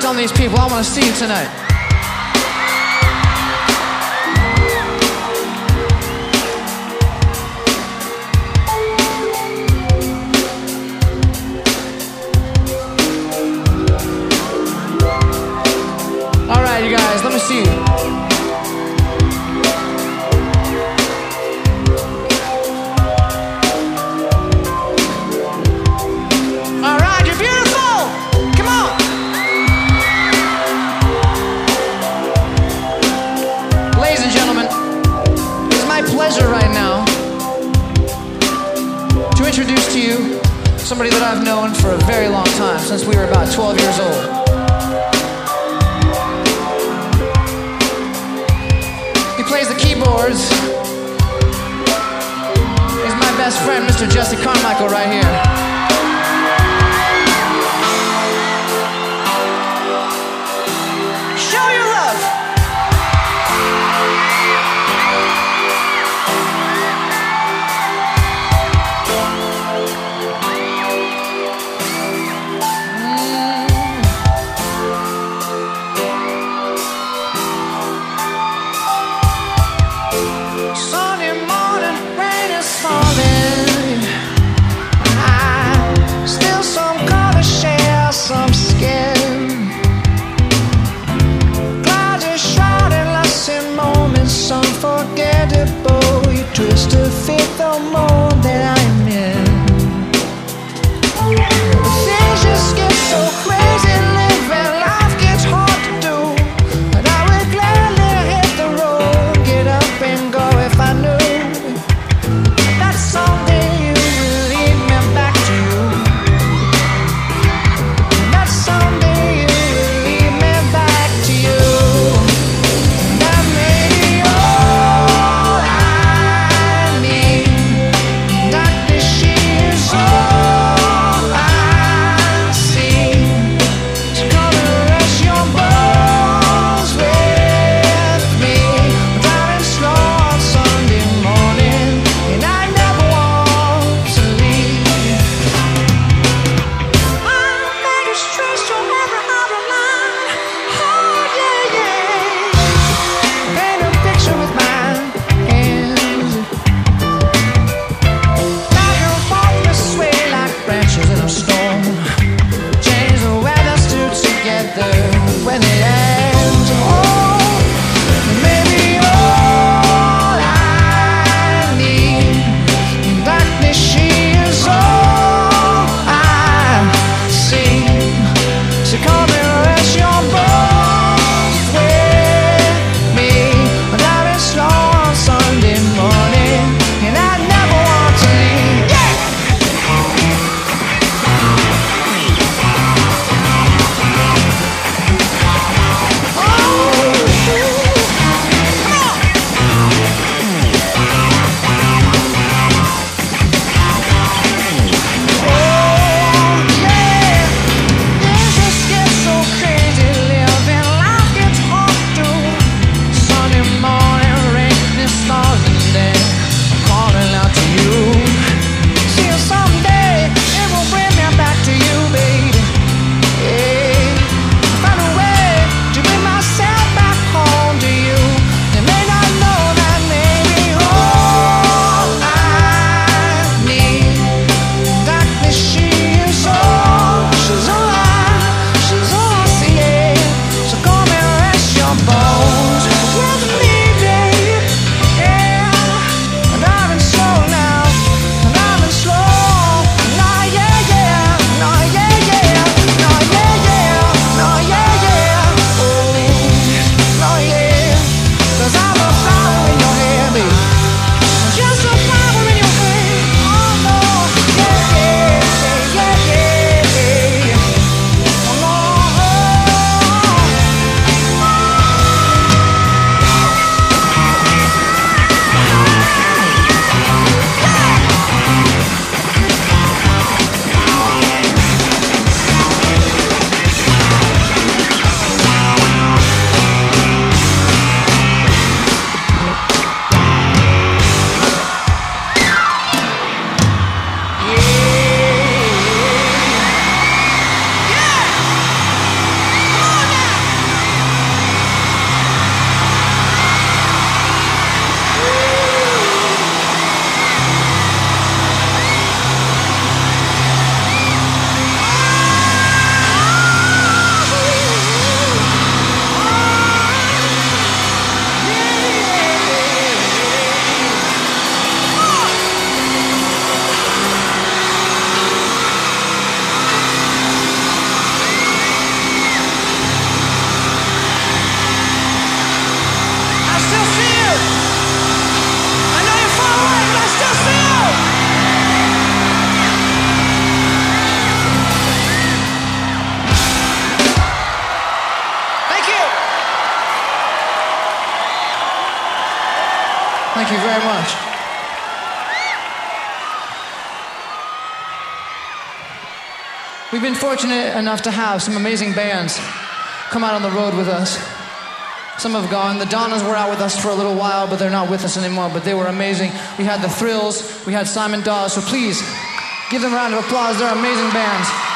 on these people. I want to see you tonight. All right, you guys, let me see you. Right now to introduce to you somebody that I've known for a very long time, since we were about 12 years old. He plays the keyboards. He's my best friend, Mr. Jesse Carmichael, right here. Show your love. Sunday morning, rain is falling. Thank you very much. We've been fortunate enough to have some amazing bands come out on the road with us. Some have gone. The Donnas were out with us for a little while, but they're not with us anymore, but they were amazing. We had the Thrills, we had Simon Dawes, so please give them a round of applause. They're amazing bands.